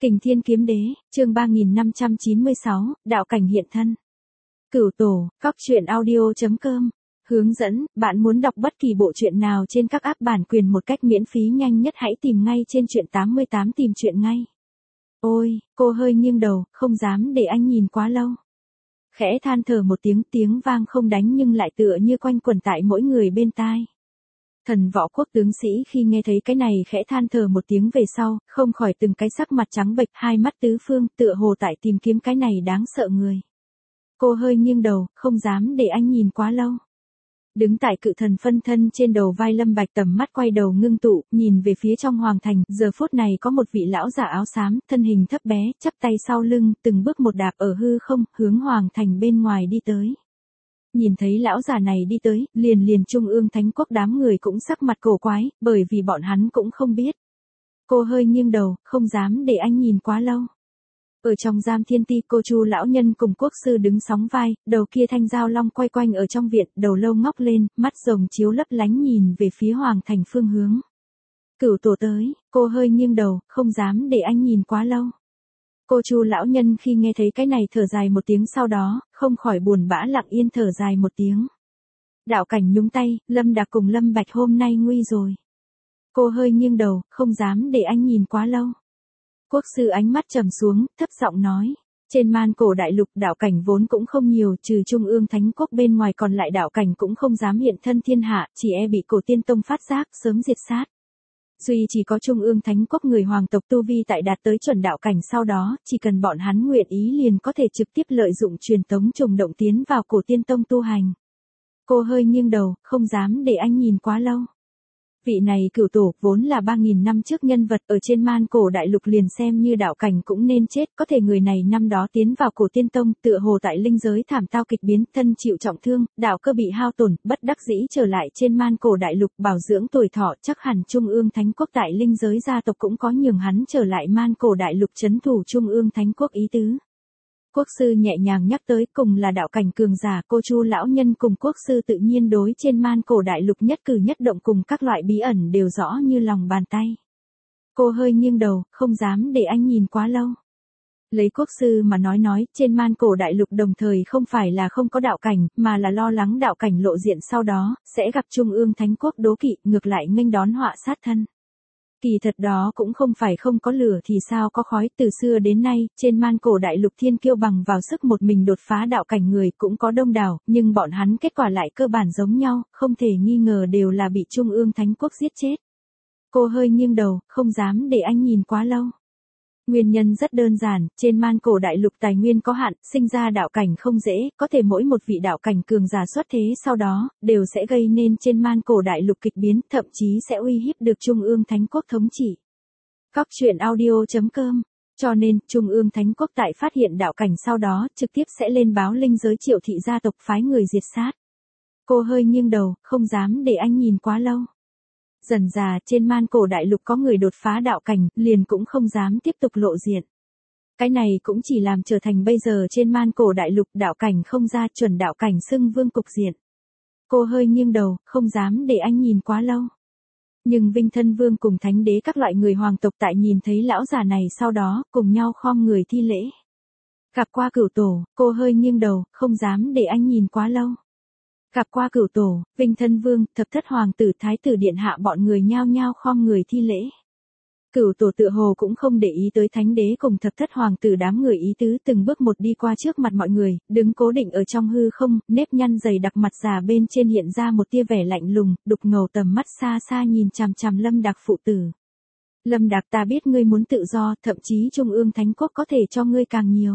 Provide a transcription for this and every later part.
Kình Thiên Kiếm Đế, chương 3596, đạo cảnh hiện thân. Cửu tổ, cóc truyện audio.com. Hướng dẫn, bạn muốn đọc bất kỳ bộ truyện nào trên các app bản quyền một cách miễn phí nhanh nhất hãy tìm ngay trên truyện 88 tìm truyện ngay. Ôi, cô hơi nghiêng đầu, không dám để anh nhìn quá lâu. Khẽ than thở một tiếng vang không đánh nhưng lại tựa như quanh quẩn tại mỗi người bên tai. Thần Võ Quốc tướng sĩ khi nghe thấy cái này khẽ than thở một tiếng về sau, không khỏi từng cái sắc mặt trắng bệch, hai mắt tứ phương, tựa hồ tại tìm kiếm cái này đáng sợ người. Cô hơi nghiêng đầu, không dám để anh nhìn quá lâu. Đứng tại cự thần phân thân trên đầu vai Lâm Bạch tầm mắt quay đầu ngưng tụ, nhìn về phía trong hoàng thành, giờ phút này có một vị lão giả áo xám, thân hình thấp bé, chắp tay sau lưng, từng bước một đạp ở hư không, hướng hoàng thành bên ngoài đi tới. Nhìn thấy lão già này đi tới, liền Trung ương Thánh Quốc đám người cũng sắc mặt cổ quái, bởi vì bọn hắn cũng không biết. Cô hơi nghiêng đầu, không dám để anh nhìn quá lâu. Ở trong giam thiên ti, cô Chu lão nhân cùng quốc sư đứng sóng vai, đầu kia thanh giao long quay quanh ở trong viện, đầu lâu ngóc lên, mắt rồng chiếu lấp lánh nhìn về phía hoàng thành phương hướng. Cửu tổ tới, cô hơi nghiêng đầu, không dám để anh nhìn quá lâu. Cô Chu lão nhân khi nghe thấy cái này thở dài một tiếng, sau đó, không khỏi buồn bã lặng yên thở dài một tiếng. Đạo cảnh nhúng tay, Lâm Đạc cùng Lâm Bạch hôm nay nguy rồi. Cô hơi nghiêng đầu, không dám để anh nhìn quá lâu. Quốc sư ánh mắt trầm xuống, thấp giọng nói. Trên man cổ đại lục đạo cảnh vốn cũng không nhiều, trừ Trung ương Thánh Quốc bên ngoài còn lại đạo cảnh cũng không dám hiện thân thiên hạ, chỉ e bị cổ tiên tông phát giác, sớm diệt sát. Duy chỉ có Trung ương Thánh Quốc người hoàng tộc tu vi tại đạt tới chuẩn đạo cảnh, sau đó, chỉ cần bọn hắn nguyện ý liền có thể trực tiếp lợi dụng truyền tống trùng động tiến vào cổ tiên tông tu hành. Cô hơi nghiêng đầu, không dám để anh nhìn quá lâu. Vị này cửu tổ vốn là 3.000 năm trước nhân vật ở trên man cổ đại lục, liền xem như đạo cảnh cũng nên chết, có thể người này năm đó tiến vào cổ tiên tông, tựa hồ tại linh giới thảm tao kịch biến, thân chịu trọng thương, đạo cơ bị hao tổn, bất đắc dĩ trở lại trên man cổ đại lục bảo dưỡng tuổi thọ, chắc hẳn Trung ương Thánh Quốc tại linh giới gia tộc cũng có nhường hắn trở lại man cổ đại lục trấn thủ Trung ương Thánh Quốc ý tứ. Quốc sư nhẹ nhàng nhắc tới, cùng là đạo cảnh cường giả, cô Chu lão nhân cùng quốc sư tự nhiên đối trên man cổ đại lục nhất cử nhất động cùng các loại bí ẩn đều rõ như lòng bàn tay. Cô hơi nghiêng đầu, không dám để anh nhìn quá lâu. Lấy quốc sư mà nói, trên man cổ đại lục đồng thời không phải là không có đạo cảnh, mà là lo lắng đạo cảnh lộ diện sau đó, sẽ gặp Trung ương Thánh Quốc đố kỵ, ngược lại nghênh đón họa sát thân. Kỳ thật đó cũng không phải không có lửa thì sao có khói, từ xưa đến nay, trên man cổ đại lục thiên kiêu bằng vào sức một mình đột phá đạo cảnh người cũng có đông đảo, nhưng bọn hắn kết quả lại cơ bản giống nhau, không thể nghi ngờ đều là bị Trung ương Thánh Quốc giết chết. Cô hơi nghiêng đầu, không dám để anh nhìn quá lâu. Nguyên nhân rất đơn giản, trên man cổ đại lục tài nguyên có hạn, sinh ra đạo cảnh không dễ, có thể mỗi một vị đạo cảnh cường giả xuất thế sau đó, đều sẽ gây nên trên man cổ đại lục kịch biến, thậm chí sẽ uy hiếp được Trung ương Thánh Quốc thống trị. Cóc truyện audio.com. Cho nên, Trung ương Thánh Quốc tại phát hiện đạo cảnh sau đó, trực tiếp sẽ lên báo linh giới Triệu thị gia tộc phái người diệt sát. Cô hơi nghiêng đầu, không dám để anh nhìn quá lâu. Dần dà trên man cổ đại lục có người đột phá đạo cảnh, liền cũng không dám tiếp tục lộ diện. Cái này cũng chỉ làm trở thành bây giờ trên man cổ đại lục đạo cảnh không ra, chuẩn đạo cảnh xưng vương cục diện. Cô hơi nghiêng đầu, không dám để anh nhìn quá lâu. Nhưng Vinh Thân Vương cùng Thánh Đế các loại người hoàng tộc tại nhìn thấy lão già này sau đó, cùng nhau khom người thi lễ. Gặp qua cửu tổ, cô hơi nghiêng đầu, không dám để anh nhìn quá lâu. Gặp qua cửu tổ, Vinh Thân Vương, thập thất hoàng tử, thái tử điện hạ bọn người nhao nhao khom người thi lễ. Cửu tổ tựa hồ cũng không để ý tới Thánh Đế cùng thập thất hoàng tử đám người ý tứ, từng bước một đi qua trước mặt mọi người, đứng cố định ở trong hư không, nếp nhăn dày đặc mặt già bên trên hiện ra một tia vẻ lạnh lùng, đục ngầu tầm mắt xa xa nhìn chằm chằm Lâm Đạc phụ tử. Lâm Đạc, ta biết ngươi muốn tự do, thậm chí Trung ương Thánh Quốc có thể cho ngươi càng nhiều.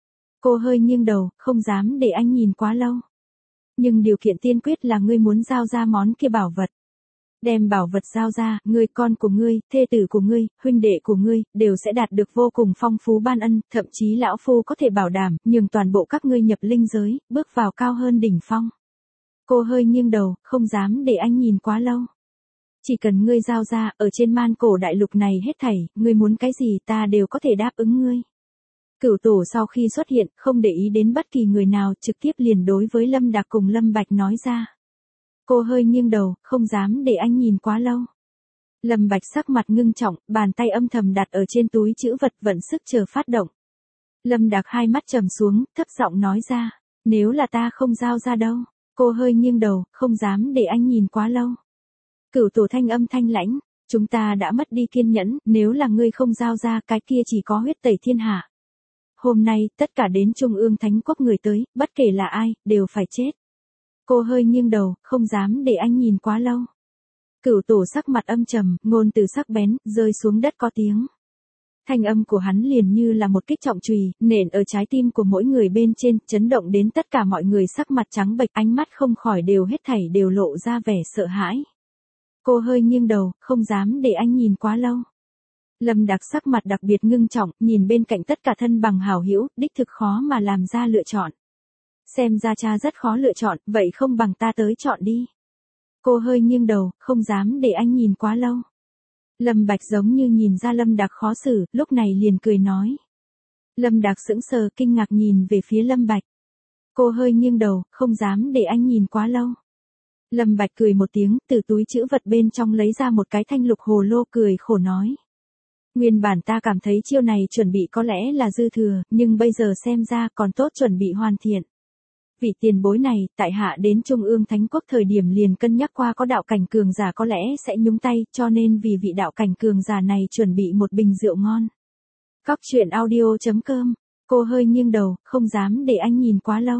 Cô hơi nghiêng đầu, không dám để anh nhìn quá lâu. Nhưng điều kiện tiên quyết là ngươi muốn giao ra món kia bảo vật. Đem bảo vật giao ra, ngươi, con của ngươi, thê tử của ngươi, huynh đệ của ngươi, đều sẽ đạt được vô cùng phong phú ban ân, thậm chí lão phu có thể bảo đảm, nhường toàn bộ các ngươi nhập linh giới, bước vào cao hơn đỉnh phong. Cô hơi nghiêng đầu, không dám để anh nhìn quá lâu. Chỉ cần ngươi giao ra, ở trên man cổ đại lục này hết thảy, ngươi muốn cái gì ta đều có thể đáp ứng ngươi. Cửu tổ sau khi xuất hiện, không để ý đến bất kỳ người nào, trực tiếp liền đối với Lâm Đạc cùng Lâm Bạch nói ra. Cô hơi nghiêng đầu, không dám để anh nhìn quá lâu. Lâm Bạch sắc mặt ngưng trọng, bàn tay âm thầm đặt ở trên túi trữ vật vận sức chờ phát động. Lâm Đạc hai mắt trầm xuống, thấp giọng nói ra, nếu là ta không giao ra đâu. Cô hơi nghiêng đầu, không dám để anh nhìn quá lâu. Cửu Tổ thanh âm thanh lãnh, chúng ta đã mất đi kiên nhẫn, nếu là ngươi không giao ra cái kia chỉ có huyết tẩy thiên hạ. Hôm nay, tất cả đến Trung ương Thánh Quốc người tới, bất kể là ai, đều phải chết. Cô hơi nghiêng đầu, không dám để anh nhìn quá lâu. Cửu Tổ sắc mặt âm trầm, ngôn từ sắc bén, rơi xuống đất có tiếng. Thanh âm của hắn liền như là một kích trọng chùy, nện ở trái tim của mỗi người bên trên, chấn động đến tất cả mọi người sắc mặt trắng bệch, ánh mắt không khỏi đều hết thảy đều lộ ra vẻ sợ hãi. Cô hơi nghiêng đầu, không dám để anh nhìn quá lâu. Lâm Đạc sắc mặt đặc biệt ngưng trọng, nhìn bên cạnh tất cả thân bằng hảo hữu, đích thực khó mà làm ra lựa chọn. Xem ra cha rất khó lựa chọn, vậy không bằng ta tới chọn đi. Cô hơi nghiêng đầu, không dám để anh nhìn quá lâu. Lâm Bạch giống như nhìn ra Lâm Đạc khó xử, lúc này liền cười nói. Lâm Đạc sững sờ kinh ngạc nhìn về phía Lâm Bạch. Cô hơi nghiêng đầu, không dám để anh nhìn quá lâu. Lâm Bạch cười một tiếng, từ túi trữ vật bên trong lấy ra một cái thanh lục hồ lô cười khổ nói. Nguyên bản ta cảm thấy chiêu này chuẩn bị có lẽ là dư thừa, nhưng bây giờ xem ra còn tốt chuẩn bị hoàn thiện. Vị tiền bối này, tại hạ đến Trung ương Thánh Quốc thời điểm liền cân nhắc qua có đạo cảnh cường giả có lẽ sẽ nhúng tay, cho nên vì vị đạo cảnh cường giả này chuẩn bị một bình rượu ngon. Cóc truyện audio.com, cô hơi nghiêng đầu, không dám để anh nhìn quá lâu.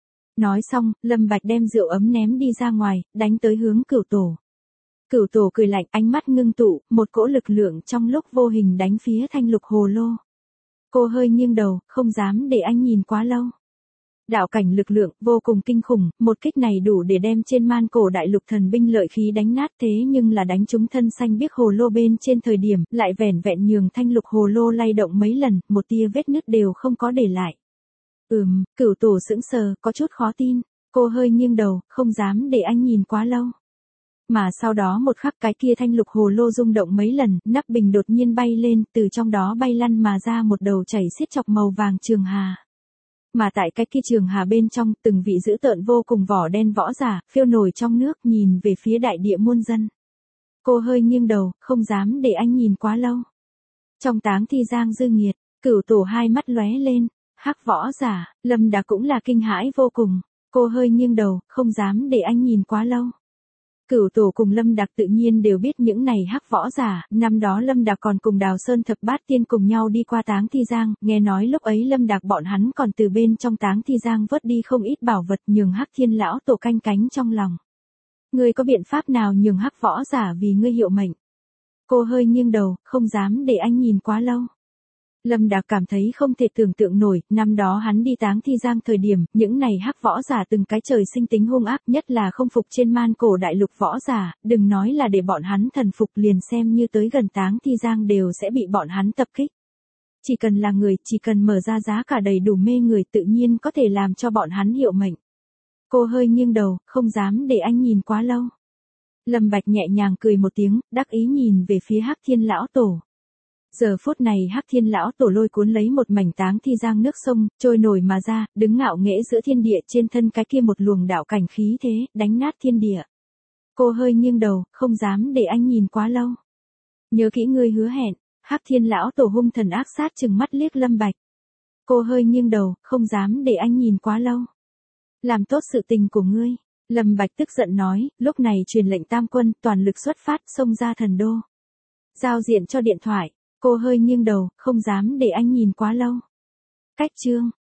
Nói xong, Lâm Bạch đem rượu ấm ném đi ra ngoài, đánh tới hướng Cửu Tổ. Cửu Tổ cười lạnh, ánh mắt ngưng tụ, một cỗ lực lượng trong lúc vô hình đánh phía thanh lục hồ lô. Cô hơi nghiêng đầu, không dám để anh nhìn quá lâu. Đạo cảnh lực lượng vô cùng kinh khủng, một kích này đủ để đem trên man cổ đại lục thần binh lợi khí đánh nát, thế nhưng là đánh trúng thân xanh biếc hồ lô bên trên thời điểm, lại vẻn vẹn nhường thanh lục hồ lô lay động mấy lần, một tia vết nứt đều không có để lại. Cửu Tổ sững sờ, có chút khó tin. Cô hơi nghiêng đầu, không dám để anh nhìn quá lâu. Mà sau đó một khắc cái kia thanh lục hồ lô rung động mấy lần, nắp bình đột nhiên bay lên, từ trong đó bay lăn mà ra một đầu chảy xiết chọc màu vàng trường hà. Mà tại cái kia trường hà bên trong, từng vị dữ tợn vô cùng vỏ đen võ giả, phiêu nổi trong nước nhìn về phía đại địa muôn dân. Cô hơi nghiêng đầu, không dám để anh nhìn quá lâu. Trong táng thi Giang Dư Nghiệt, Cửu Tổ hai mắt lóe lên, hắc võ giả, Lâm Đạc cũng là kinh hãi vô cùng. Cô hơi nghiêng đầu, không dám để anh nhìn quá lâu. Cửu Tổ cùng Lâm Đạc tự nhiên đều biết những này hắc võ giả, năm đó Lâm Đạc còn cùng Đào Sơn Thập Bát Tiên cùng nhau đi qua táng thi Giang, nghe nói lúc ấy Lâm Đạc bọn hắn còn từ bên trong táng thi Giang vớt đi không ít bảo vật nhường hắc thiên lão tổ canh cánh trong lòng. Ngươi có biện pháp nào nhường hắc võ giả vì ngươi hiệu mệnh? Cô hơi nghiêng đầu, không dám để anh nhìn quá lâu. Lâm Đạc cảm thấy không thể tưởng tượng nổi, năm đó hắn đi táng thi Giang thời điểm, những này hắc võ giả từng cái trời sinh tính hung ác, nhất là không phục trên man cổ đại lục võ giả, đừng nói là để bọn hắn thần phục, liền xem như tới gần táng thi Giang đều sẽ bị bọn hắn tập kích. Chỉ cần là người, chỉ cần mở ra giá cả đầy đủ mê người tự nhiên có thể làm cho bọn hắn hiệu mệnh. Cô hơi nghiêng đầu, không dám để anh nhìn quá lâu. Lâm Bạch nhẹ nhàng cười một tiếng, đắc ý nhìn về phía hắc thiên lão tổ. Giờ phút này hắc thiên lão tổ lôi cuốn lấy một mảnh táng thi Giang nước sông, trôi nổi mà ra, đứng ngạo nghễ giữa thiên địa, trên thân cái kia một luồng đạo cảnh khí thế, đánh nát thiên địa. Cô hơi nghiêng đầu, không dám để anh nhìn quá lâu. Nhớ kỹ ngươi hứa hẹn, hắc thiên lão tổ hung thần ác sát trừng mắt liếc Lâm Bạch. Cô hơi nghiêng đầu, không dám để anh nhìn quá lâu. Làm tốt sự tình của ngươi. Lâm Bạch tức giận nói, lúc này truyền lệnh tam quân, toàn lực xuất phát, xông ra thần đô. Giao diện cho điện thoại. Cô hơi nghiêng đầu, không dám để anh nhìn quá lâu. Cách chương